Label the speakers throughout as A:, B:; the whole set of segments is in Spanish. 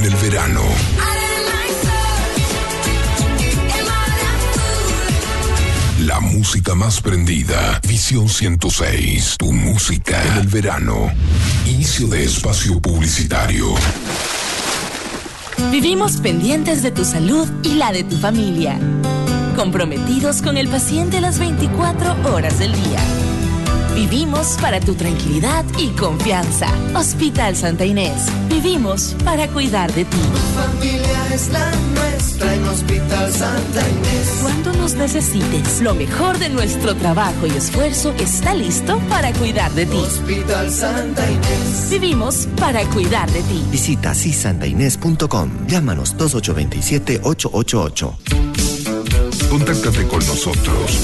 A: el verano. La música más prendida. Visión 106. Tu música en el verano. Inicio de espacio publicitario.
B: Vivimos pendientes de tu salud y la de tu familia. Comprometidos con el paciente las 24 horas del día. Vivimos para tu tranquilidad y confianza. Hospital Santa Inés. Vivimos para cuidar de ti.
C: Tu familia es la nuestra en Hospital Santa Inés.
B: Cuando nos necesites, lo mejor de nuestro trabajo y esfuerzo está listo para cuidar de ti.
C: Hospital Santa Inés.
B: Vivimos para cuidar de ti.
D: Visita sisantainés.com. Llámanos 2827-888.
A: Contáctate con nosotros.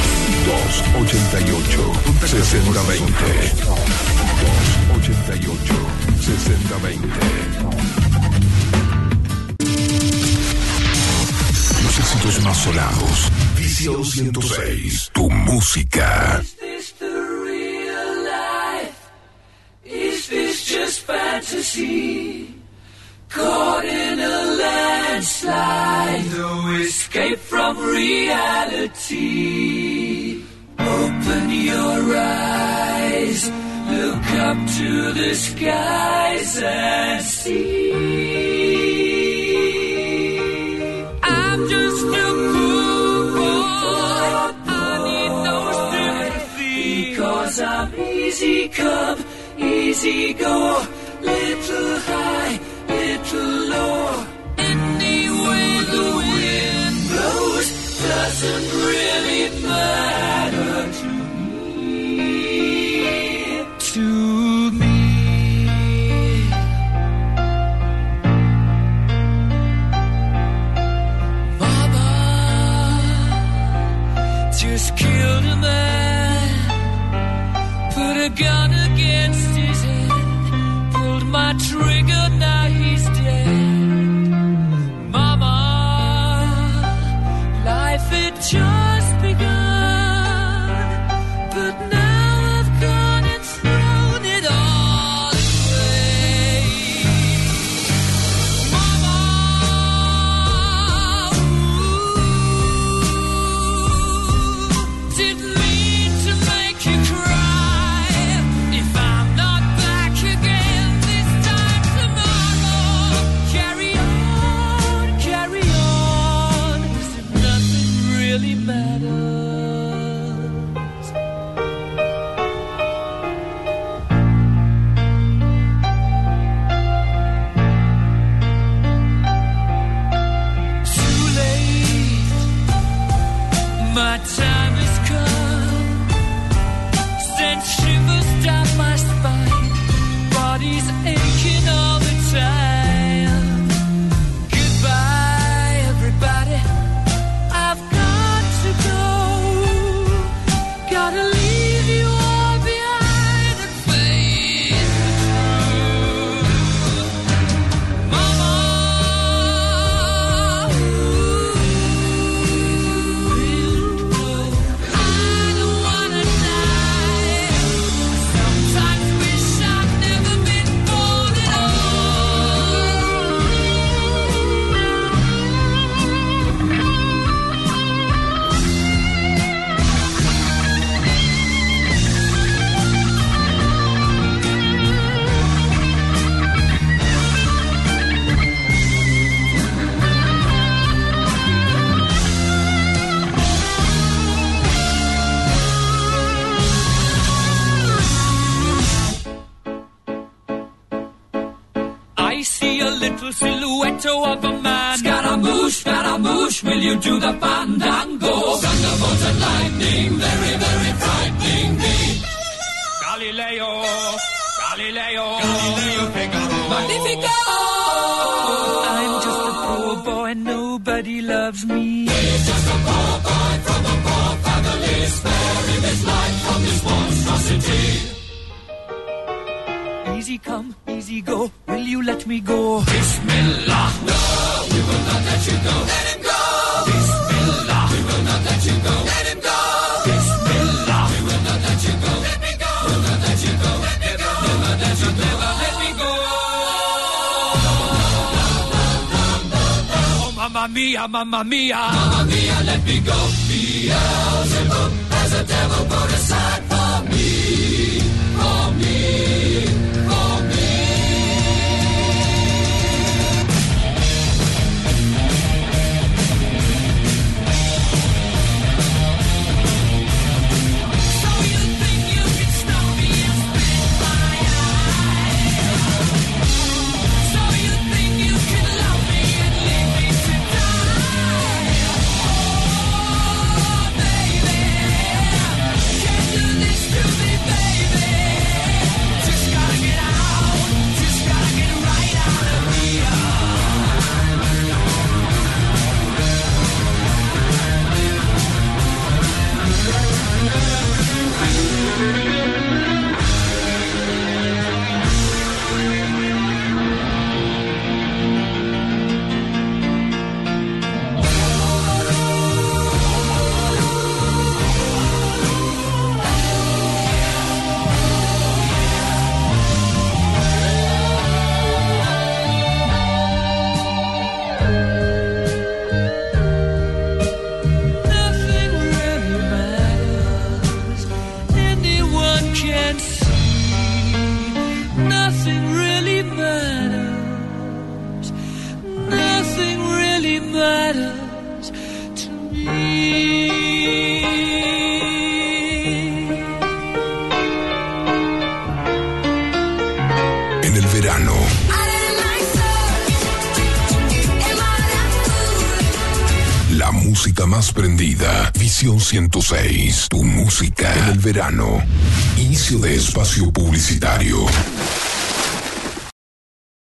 A: 288-6020. 288-6020. Los éxitos más sonados. Visión 106. Tu música.
E: Is this the real life? Is this just fantasy? Caught in a landslide, no escape from reality. Open your eyes, look up to the skies and see. I'm just a poor boy, I need no sympathy, because I'm easy come, easy go, little high, little low. Any way the wind blows doesn't really matter to me. To me. Mama just killed a man, put a gun against his head, pulled my trigger, now he's dead. Mama, life had just begun, but now I've gone and thrown it all away. Mama, ooh, didn't mean to make you cry. If I'm not back again this time tomorrow, carry on, as if nothing really matters. Too late, my time has come. Sent shivers down my spine, body's aching all the time. Goodbye, everybody, I've got to go. Gotta leave you all behind and face the truth. Mama, I don't wanna die. Sometimes wish I'd never been born at I see a little silhouette of a man. Scaramouche, will you do the fandango? Thunderbolt and lightning, very, very frightening me. Galileo, Figaro. Magnifico! I'm just a poor boy, nobody loves me. He's just a poor boy from a poor family, sparing his life from this monstrosity. Easy come, easy go, will you let me go? Bismillah, no, we will not let you go. Let him go! Bismillah, we will not let you go. Let him go! Bismillah, we will not let you go. Let me go! We'll not let you go. Let me go! We'll not let you go. Never let me go! Mamma mia, mamma mia. Mamma mia, let me go. Beelzebub has a devil put aside for me, for me, for me. So you think you can stop me and spit my eye? So you think you can love me and leave me to die? Oh, baby, can't do this to me, baby. Just gotta get out, just gotta get right out of here. Nothing really matters. Anyone can see. Nothing really matters. Nothing really matters to me.
A: En el verano, la música más prendida. Visión 106. Tu música en el verano. Inicio de espacio publicitario.